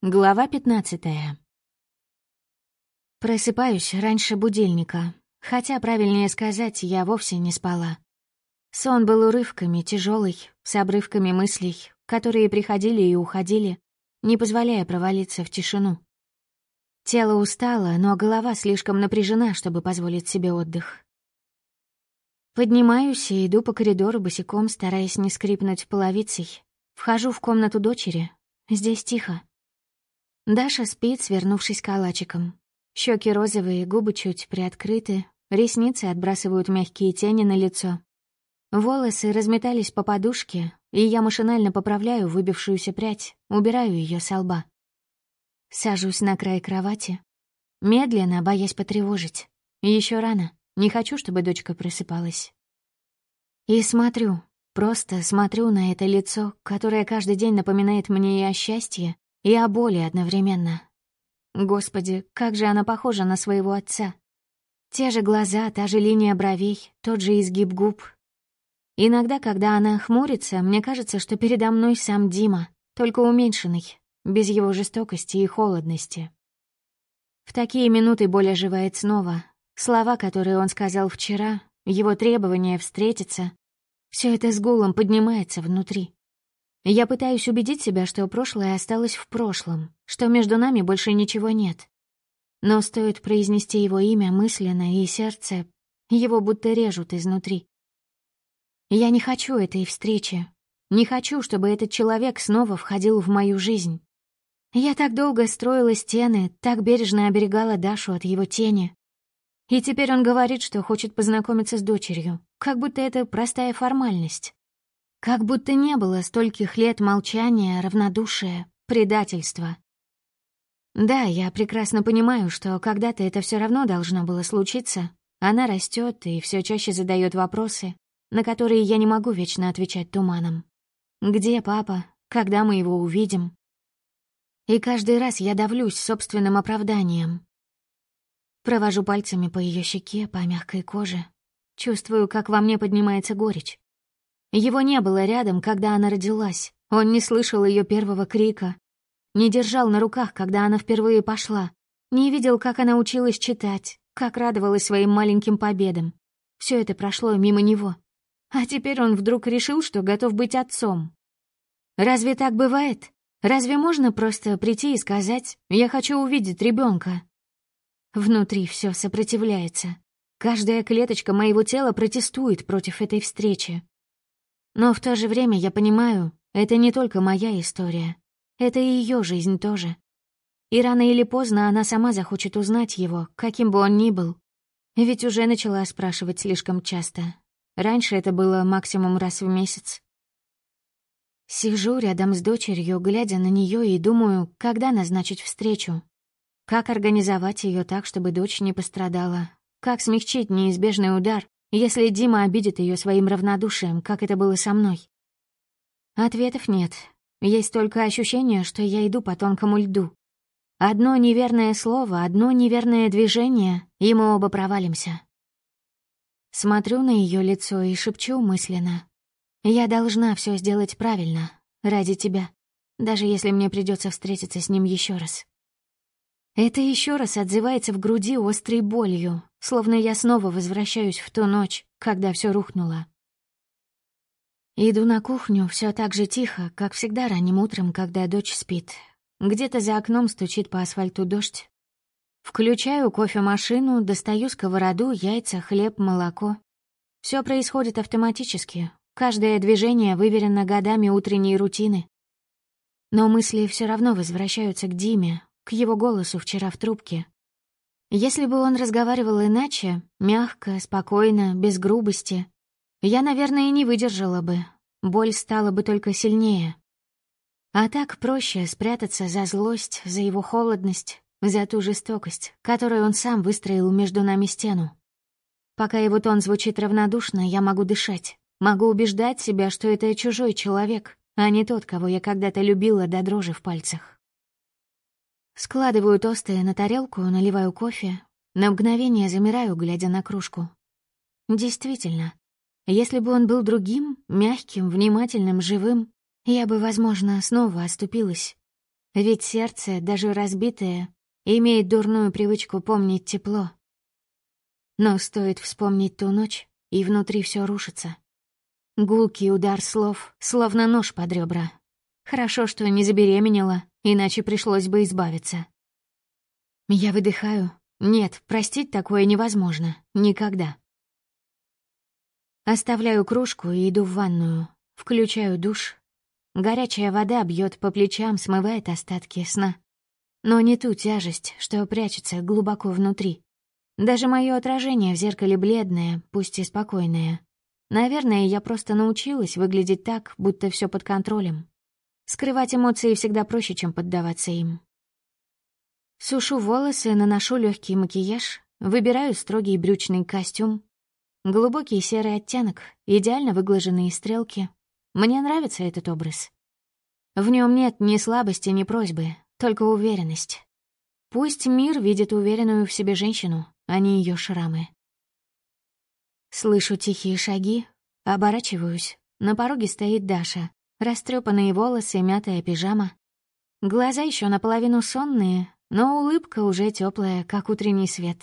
Глава 15. Просыпаюсь раньше будильника, хотя, правильнее сказать, я вовсе не спала. Сон был урывками, тяжелый, с обрывками мыслей, которые приходили и уходили, не позволяя провалиться в тишину. Тело устало, но голова слишком напряжена, чтобы позволить себе отдых. Поднимаюсь и иду по коридору босиком, стараясь не скрипнуть половицей. Вхожу в комнату дочери. Здесь тихо. Даша спит, свернувшись калачиком. Щеки розовые, губы чуть приоткрыты, ресницы отбрасывают мягкие тени на лицо. Волосы разметались по подушке, и я машинально поправляю выбившуюся прядь, убираю ее со лба. Сажусь на край кровати, медленно, боясь потревожить. Еще рано, не хочу, чтобы дочка просыпалась. И смотрю, просто смотрю на это лицо, которое каждый день напоминает мне и о счастье, и о боли одновременно. Господи, как же она похожа на своего отца. Те же глаза, та же линия бровей, тот же изгиб губ. Иногда, когда она хмурится, мне кажется, что передо мной сам Дима, только уменьшенный, без его жестокости и холодности. В такие минуты боль оживает снова. Слова, которые он сказал вчера, его требование встретиться — все это с гулом поднимается внутри. Я пытаюсь убедить себя, что прошлое осталось в прошлом, что между нами больше ничего нет. Но стоит произнести его имя мысленно, и сердце его будто режут изнутри. Я не хочу этой встречи. Не хочу, чтобы этот человек снова входил в мою жизнь. Я так долго строила стены, так бережно оберегала Дашу от его тени. И теперь он говорит, что хочет познакомиться с дочерью, как будто это простая формальность. Как будто не было стольких лет молчания, равнодушия, предательства. Да, я прекрасно понимаю, что когда-то это все равно должно было случиться. Она растет и все чаще задает вопросы, на которые я не могу вечно отвечать туманом. Где папа? Когда мы его увидим? И каждый раз я давлюсь собственным оправданием. Провожу пальцами по ее щеке, по мягкой коже. Чувствую, как во мне поднимается горечь. Его не было рядом, когда она родилась. Он не слышал ее первого крика. Не держал на руках, когда она впервые пошла. Не видел, как она училась читать, как радовалась своим маленьким победам. Все это прошло мимо него. А теперь он вдруг решил, что готов быть отцом. Разве так бывает? Разве можно просто прийти и сказать: «Я хочу увидеть ребенка»? Внутри все сопротивляется. Каждая клеточка моего тела протестует против этой встречи. Но в то же время я понимаю, это не только моя история. Это и ее жизнь тоже. И рано или поздно она сама захочет узнать его, каким бы он ни был. Ведь уже начала спрашивать слишком часто. Раньше это было максимум раз в месяц. Сижу рядом с дочерью, глядя на нее, и думаю, когда назначить встречу. Как организовать ее так, чтобы дочь не пострадала. Как смягчить неизбежный удар, если Дима обидит ее своим равнодушием, как это было со мной. Ответов нет. Есть только ощущение, что я иду по тонкому льду. Одно неверное слово, одно неверное движение, и мы оба провалимся. Смотрю на ее лицо и шепчу мысленно: я должна все сделать правильно, ради тебя, даже если мне придется встретиться с ним еще раз. Это еще раз отзывается в груди острой болью, словно я снова возвращаюсь в ту ночь, когда все рухнуло. Иду на кухню, все так же тихо, как всегда ранним утром, когда дочь спит. Где-то за окном стучит по асфальту дождь. Включаю кофемашину, достаю сковороду, яйца, хлеб, молоко. Все происходит автоматически, каждое движение выверено годами утренней рутины. Но мысли все равно возвращаются к Диме, к его голосу вчера в трубке. Если бы он разговаривал иначе, мягко, спокойно, без грубости, я, наверное, и не выдержала бы. Боль стала бы только сильнее. А так проще спрятаться за злость, за его холодность, за ту жестокость, которую он сам выстроил между нами стену. Пока его тон звучит равнодушно, я могу дышать, могу убеждать себя, что это чужой человек, а не тот, кого я когда-то любила до дрожи в пальцах. Складываю тосты на тарелку, наливаю кофе. На мгновение замираю, глядя на кружку. Действительно, если бы он был другим, мягким, внимательным, живым, я бы, возможно, снова оступилась. Ведь сердце, даже разбитое, имеет дурную привычку помнить тепло. Но стоит вспомнить ту ночь, и внутри все рушится. Гулкий удар слов, словно нож под ребра. Хорошо, что не забеременела, иначе пришлось бы избавиться. Я выдыхаю. Нет, простить такое невозможно. Никогда. Оставляю кружку и иду в ванную. Включаю душ. Горячая вода бьет по плечам, смывает остатки сна. Но не ту тяжесть, что прячется глубоко внутри. Даже мое отражение в зеркале бледное, пусть и спокойное. Наверное, я просто научилась выглядеть так, будто все под контролем. Скрывать эмоции всегда проще, чем поддаваться им. Сушу волосы, наношу легкий макияж, выбираю строгий брючный костюм. Глубокий серый оттенок, идеально выглаженные стрелки. Мне нравится этот образ. В нем нет ни слабости, ни просьбы, только уверенность. Пусть мир видит уверенную в себе женщину, а не ее шрамы. Слышу тихие шаги, оборачиваюсь. На пороге стоит Даша. Растрепанные волосы, мятая пижама. Глаза еще наполовину сонные, но улыбка уже теплая, как утренний свет.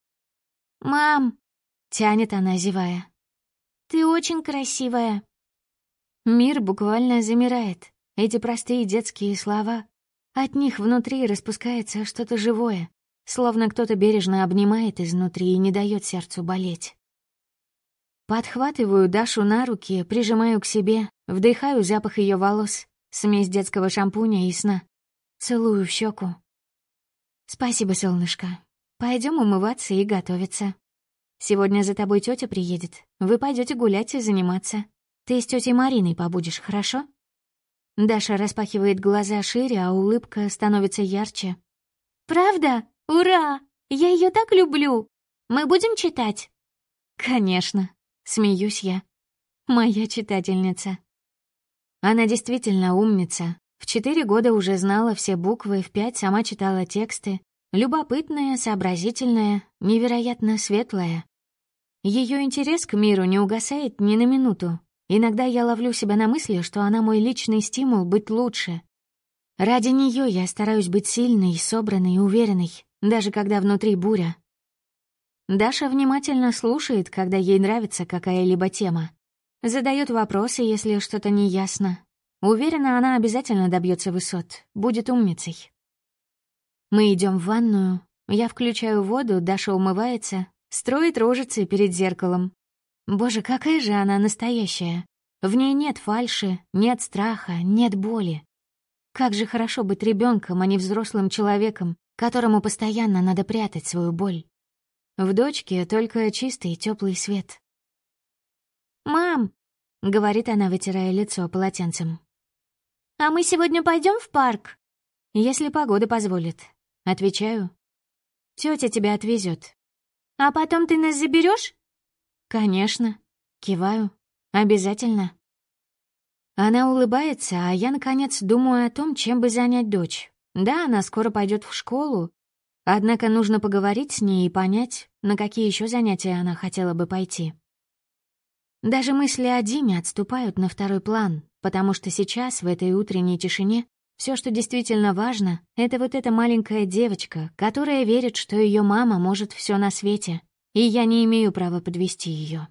«Мам!» — тянет она, зевая. «Ты очень красивая!» Мир буквально замирает. Эти простые детские слова. От них внутри распускается что-то живое, словно кто-то бережно обнимает изнутри и не дает сердцу болеть. Подхватываю Дашу на руки, прижимаю к себе, вдыхаю запах ее волос, смесь детского шампуня и сна. Целую в щеку. «Спасибо, солнышко. Пойдем умываться и готовиться. Сегодня за тобой тетя приедет. Вы пойдете гулять и заниматься. Ты с тетей Мариной побудешь, хорошо?» Даша распахивает глаза шире, а улыбка становится ярче. «Правда? Ура! Я ее так люблю! Мы будем читать?» «Конечно!» — смеюсь я. «Моя читательница». Она действительно умница. В 4 года уже знала все буквы, в 5 сама читала тексты. Любопытная, сообразительная, невероятно светлая. Ее интерес к миру не угасает ни на минуту. Иногда я ловлю себя на мысли, что она мой личный стимул быть лучше. Ради нее я стараюсь быть сильной, собранной и уверенной, даже когда внутри буря. Даша внимательно слушает, когда ей нравится какая-либо тема. Задает вопросы, если что-то неясно. Уверена, она обязательно добьется высот, будет умницей. Мы идем в ванную, я включаю воду, Даша умывается, строит рожицы перед зеркалом. Боже, какая же она настоящая. В ней нет фальши, нет страха, нет боли. Как же хорошо быть ребенком, а не взрослым человеком, которому постоянно надо прятать свою боль. В дочке только чистый теплый свет. «Мам!» — говорит она, вытирая лицо полотенцем. «А мы сегодня пойдем в парк?» «Если погода позволит», — отвечаю. «Тетя тебя отвезет». «А потом ты нас заберешь? «Конечно», — киваю. «Обязательно». Она улыбается, а я, наконец, думаю о том, чем бы занять дочь. Да, она скоро пойдет в школу, однако нужно поговорить с ней и понять, на какие еще занятия она хотела бы пойти. Даже мысли о Диме отступают на второй план, потому что сейчас, в этой утренней тишине, все, что действительно важно, это вот эта маленькая девочка, которая верит, что ее мама может все на свете, и я не имею права подвести ее.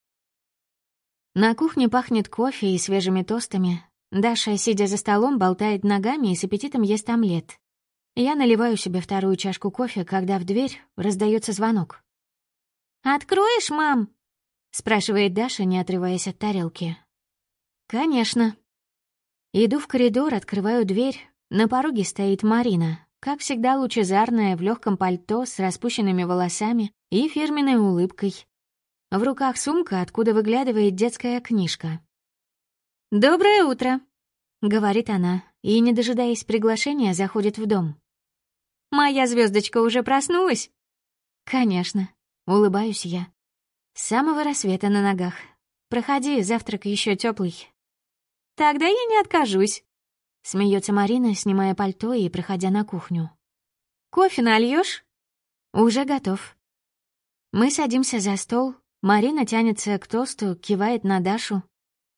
На кухне пахнет кофе и свежими тостами. Даша, сидя за столом, болтает ногами и с аппетитом ест омлет. Я наливаю себе вторую чашку кофе, когда в дверь раздается звонок. «Откроешь, мам?» — спрашивает Даша, не отрываясь от тарелки. «Конечно». Иду в коридор, открываю дверь. На пороге стоит Марина, как всегда лучезарная, в легком пальто с распущенными волосами и фирменной улыбкой. В руках сумка, откуда выглядывает детская книжка. «Доброе утро», — говорит она, и, не дожидаясь приглашения, заходит в дом. «Моя звездочка уже проснулась?» «Конечно», — улыбаюсь я. С самого рассвета на ногах. Проходи, завтрак еще теплый. «Тогда я не откажусь», — смеется Марина, снимая пальто и проходя на кухню. «Кофе нальешь?» «Уже готов». Мы садимся за стол. Марина тянется к тосту, кивает на Дашу.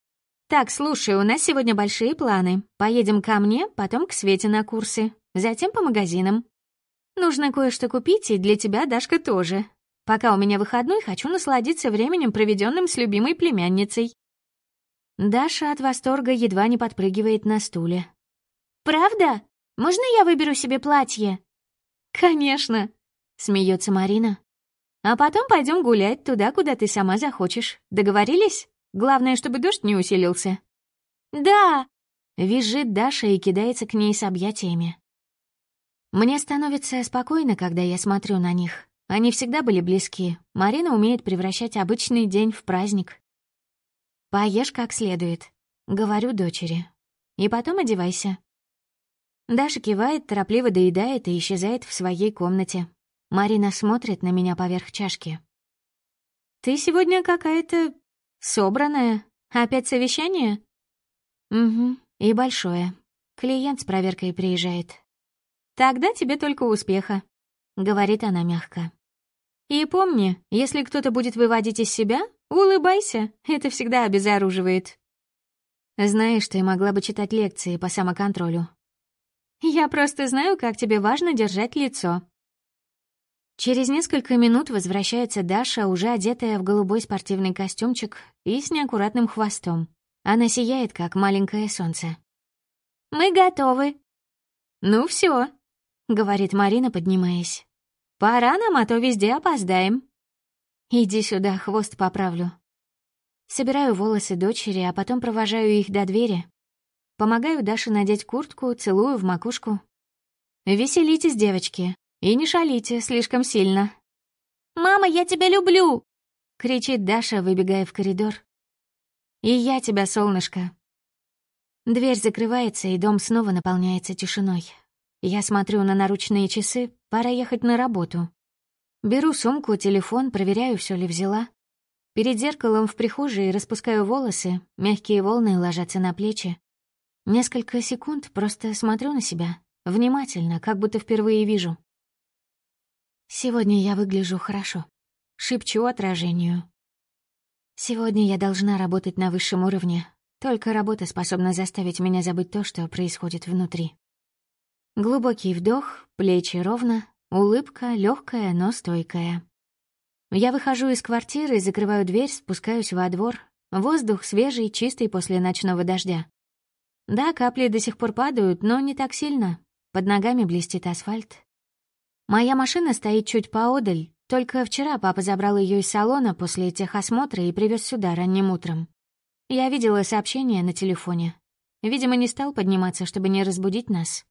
Так, слушай, у нас сегодня большие планы. Поедем ко мне, потом к Свете на курсы, затем по магазинам. Нужно кое-что купить, и для тебя, Дашка, тоже. Пока у меня выходной, хочу насладиться временем, проведенным с любимой племянницей». Даша от восторга едва не подпрыгивает на стуле. «Правда? Можно я выберу себе платье?» «Конечно», — смеется Марина. «А потом пойдем гулять туда, куда ты сама захочешь. Договорились? Главное, чтобы дождь не усилился». «Да!» — визжит Даша и кидается к ней с объятиями. Мне становится спокойно, когда я смотрю на них. Они всегда были близки. Марина умеет превращать обычный день в праздник. «Поешь как следует», — говорю дочери. «И потом одевайся». Даша кивает, торопливо доедает и исчезает в своей комнате. Марина смотрит на меня поверх чашки. «Ты сегодня какая-то собранная. Опять совещание?» «Угу, и большое. Клиент с проверкой приезжает». «Тогда тебе только успеха», — говорит она мягко. «И помни, если кто-то будет выводить из себя, улыбайся, это всегда обезоруживает». «Знаешь, ты могла бы читать лекции по самоконтролю». «Я просто знаю, как тебе важно держать лицо». Через несколько минут возвращается Даша, уже одетая в голубой спортивный костюмчик и с неаккуратным хвостом. Она сияет, как маленькое солнце. «Мы готовы». «Ну все, говорит Марина, поднимаясь. «Пора нам, а то везде опоздаем». «Иди сюда, хвост поправлю». Собираю волосы дочери, а потом провожаю их до двери. Помогаю Даше надеть куртку, целую в макушку. «Веселитесь, девочки, и не шалите слишком сильно». «Мама, я тебя люблю!» — кричит Даша, выбегая в коридор. «И я тебя, солнышко». Дверь закрывается, и дом снова наполняется тишиной. Я смотрю на наручные часы, пора ехать на работу. Беру сумку, телефон, проверяю, все ли взяла. Перед зеркалом в прихожей распускаю волосы, мягкие волны ложатся на плечи. Несколько секунд просто смотрю на себя, внимательно, как будто впервые вижу. Сегодня я выгляжу хорошо. Шепчу отражению. Сегодня я должна работать на высшем уровне. Только работа способна заставить меня забыть то, что происходит внутри. Глубокий вдох, плечи ровно, улыбка легкая, но стойкая. Я выхожу из квартиры, закрываю дверь, спускаюсь во двор. Воздух свежий, чистый после ночного дождя. Да, капли до сих пор падают, но не так сильно. Под ногами блестит асфальт. Моя машина стоит чуть поодаль. Только вчера папа забрал ее из салона после техосмотра и привез сюда ранним утром. Я видела сообщение на телефоне. Видимо, не стал подниматься, чтобы не разбудить нас.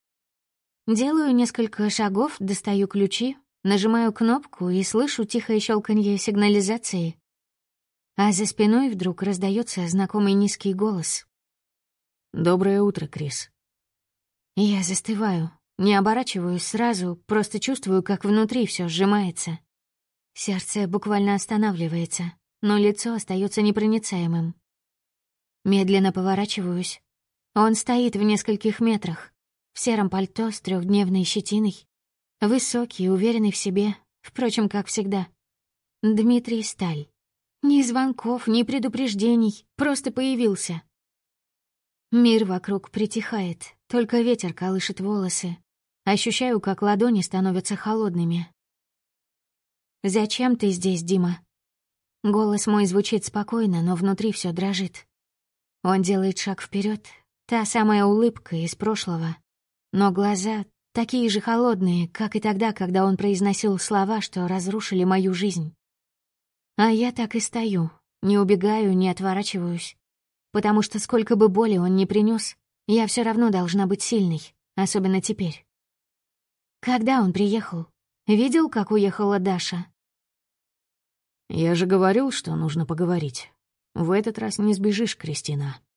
Делаю несколько шагов, достаю ключи, нажимаю кнопку и слышу тихое щелканье сигнализации. А за спиной вдруг раздается знакомый низкий голос. «Доброе утро, Крис». Я застываю, не оборачиваюсь сразу, просто чувствую, как внутри все сжимается. Сердце буквально останавливается, но лицо остается непроницаемым. Медленно поворачиваюсь. Он стоит в нескольких метрах, в сером пальто с трехдневной щетиной. Высокий, уверенный в себе, впрочем, как всегда. Дмитрий Сталь. Ни звонков, ни предупреждений, просто появился. Мир вокруг притихает, только ветер колышет волосы. Ощущаю, как ладони становятся холодными. «Зачем ты здесь, Дима?» Голос мой звучит спокойно, но внутри все дрожит. Он делает шаг вперед, та самая улыбка из прошлого. Но глаза такие же холодные, как и тогда, когда он произносил слова, что разрушили мою жизнь. А я так и стою, не убегаю, не отворачиваюсь. Потому что сколько бы боли он ни принес, я все равно должна быть сильной, особенно теперь. Когда он приехал? Видел, как уехала Даша? «Я же говорил, что нужно поговорить. В этот раз не сбежишь, Кристина».